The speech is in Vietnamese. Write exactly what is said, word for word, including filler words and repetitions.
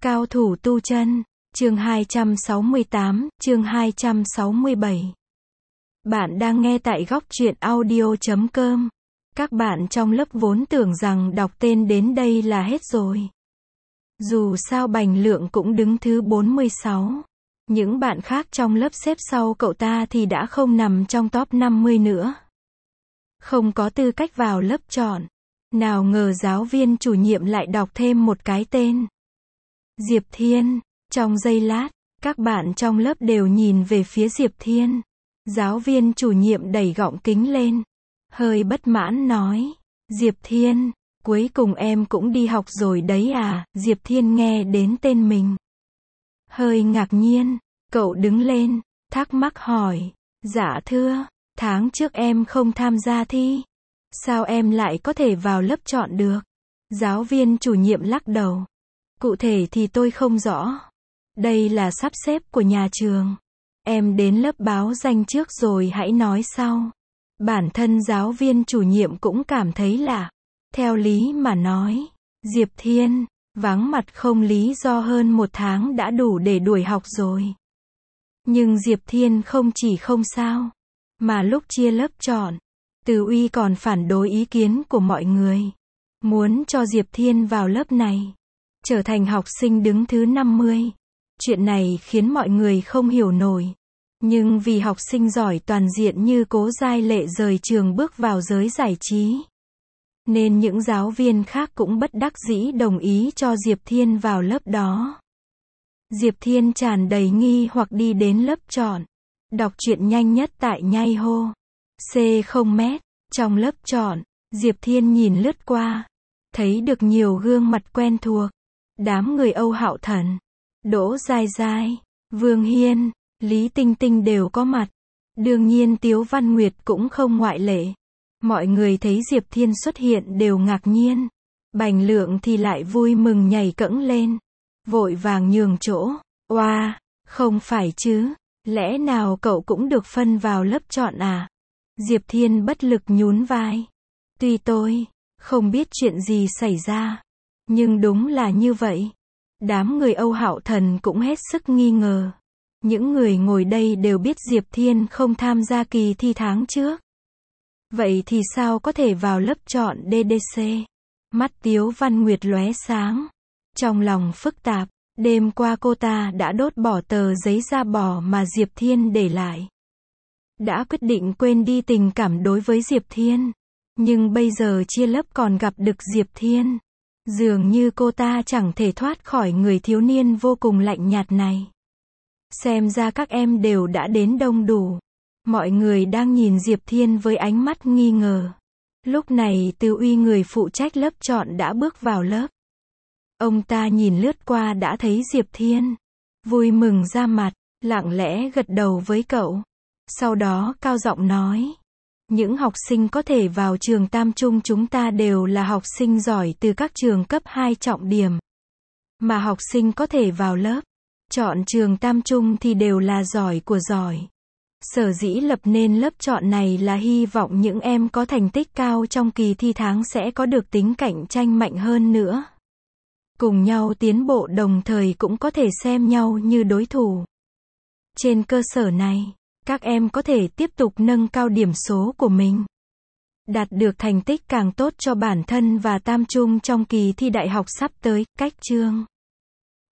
Cao thủ tu chân, chương hai trăm sáu mươi tám, chương hai trăm sáu mươi bảy. Bạn đang nghe tại góc truyện audio chấm com. Các bạn trong lớp vốn tưởng rằng đọc tên đến đây là hết rồi. Dù sao Bành Lượng cũng đứng thứ bốn mươi sáu. Những bạn khác trong lớp xếp sau cậu ta thì đã không nằm trong top năm mươi nữa. Không có tư cách vào lớp chọn. Nào ngờ giáo viên chủ nhiệm lại đọc thêm một cái tên. Diệp Thiên. Trong giây lát, các bạn trong lớp đều nhìn về phía Diệp Thiên. Giáo viên chủ nhiệm đẩy gọng kính lên. Hơi bất mãn nói. Diệp Thiên, cuối cùng em cũng đi học rồi đấy à? Diệp Thiên nghe đến tên mình. Hơi ngạc nhiên, cậu đứng lên, thắc mắc hỏi. Dạ thưa, tháng trước em không tham gia thi. Sao em lại có thể vào lớp chọn được? Giáo viên chủ nhiệm lắc đầu. Cụ thể thì tôi không rõ. Đây là sắp xếp của nhà trường. Em đến lớp báo danh trước rồi hãy nói sau. Bản thân giáo viên chủ nhiệm cũng cảm thấy lạ. Theo lý mà nói, Diệp Thiên, vắng mặt không lý do hơn một tháng đã đủ để đuổi học rồi. Nhưng Diệp Thiên không chỉ không sao, mà lúc chia lớp chọn, Từ Uy còn phản đối ý kiến của mọi người. Muốn cho Diệp Thiên vào lớp này, trở thành học sinh đứng thứ năm mươi. Chuyện này khiến mọi người không hiểu nổi. Nhưng vì học sinh giỏi toàn diện như Cố Giai Lệ rời trường bước vào giới giải trí, nên những giáo viên khác cũng bất đắc dĩ đồng ý cho Diệp Thiên vào lớp đó. Diệp Thiên tràn đầy nghi hoặc đi đến lớp chọn. Đọc truyện nhanh nhất tại Nhai Hô. C không mét. Trong lớp chọn, Diệp Thiên nhìn lướt qua. Thấy được nhiều gương mặt quen thuộc. Đám người Âu Hạo Thần, Đỗ Giai Giai, Vương Hiên, Lý Tinh Tinh đều có mặt. Đương nhiên Tiếu Văn Nguyệt cũng không ngoại lệ. Mọi người thấy Diệp Thiên xuất hiện đều ngạc nhiên. Bành Lượng thì lại vui mừng nhảy cẫng lên. Vội vàng nhường chỗ. Oa, không phải chứ. Lẽ nào cậu cũng được phân vào lớp chọn à? Diệp Thiên bất lực nhún vai. Tuy tôi không biết chuyện gì xảy ra, nhưng đúng là như vậy. Đám người Âu Hạo Thần cũng hết sức nghi ngờ. Những người ngồi đây đều biết Diệp Thiên không tham gia kỳ thi tháng trước. Vậy thì sao có thể vào lớp chọn đê đê xê? Mắt Tiếu Văn Nguyệt lóe sáng. Trong lòng phức tạp, đêm qua cô ta đã đốt bỏ tờ giấy da bò mà Diệp Thiên để lại. Đã quyết định quên đi tình cảm đối với Diệp Thiên. Nhưng bây giờ chia lớp còn gặp được Diệp Thiên. Dường như cô ta chẳng thể thoát khỏi người thiếu niên vô cùng lạnh nhạt này. Xem ra các em đều đã đến đông đủ. Mọi người đang nhìn Diệp Thiên với ánh mắt nghi ngờ. Lúc này Từ Uy người phụ trách lớp chọn đã bước vào lớp. Ông ta nhìn lướt qua đã thấy Diệp Thiên. Vui mừng ra mặt, lặng lẽ gật đầu với cậu. Sau đó cao giọng nói. Những học sinh có thể vào trường Tam Trung chúng ta đều là học sinh giỏi từ các trường cấp hai trọng điểm. Mà học sinh có thể vào lớp chọn trường Tam Trung thì đều là giỏi của giỏi. Sở dĩ lập nên lớp chọn này là hy vọng những em có thành tích cao trong kỳ thi tháng sẽ có được tính cạnh tranh mạnh hơn nữa. Cùng nhau tiến bộ đồng thời cũng có thể xem nhau như đối thủ. Trên cơ sở này, các em có thể tiếp tục nâng cao điểm số của mình. Đạt được thành tích càng tốt cho bản thân và Tam Trung trong kỳ thi đại học sắp tới. Cách chương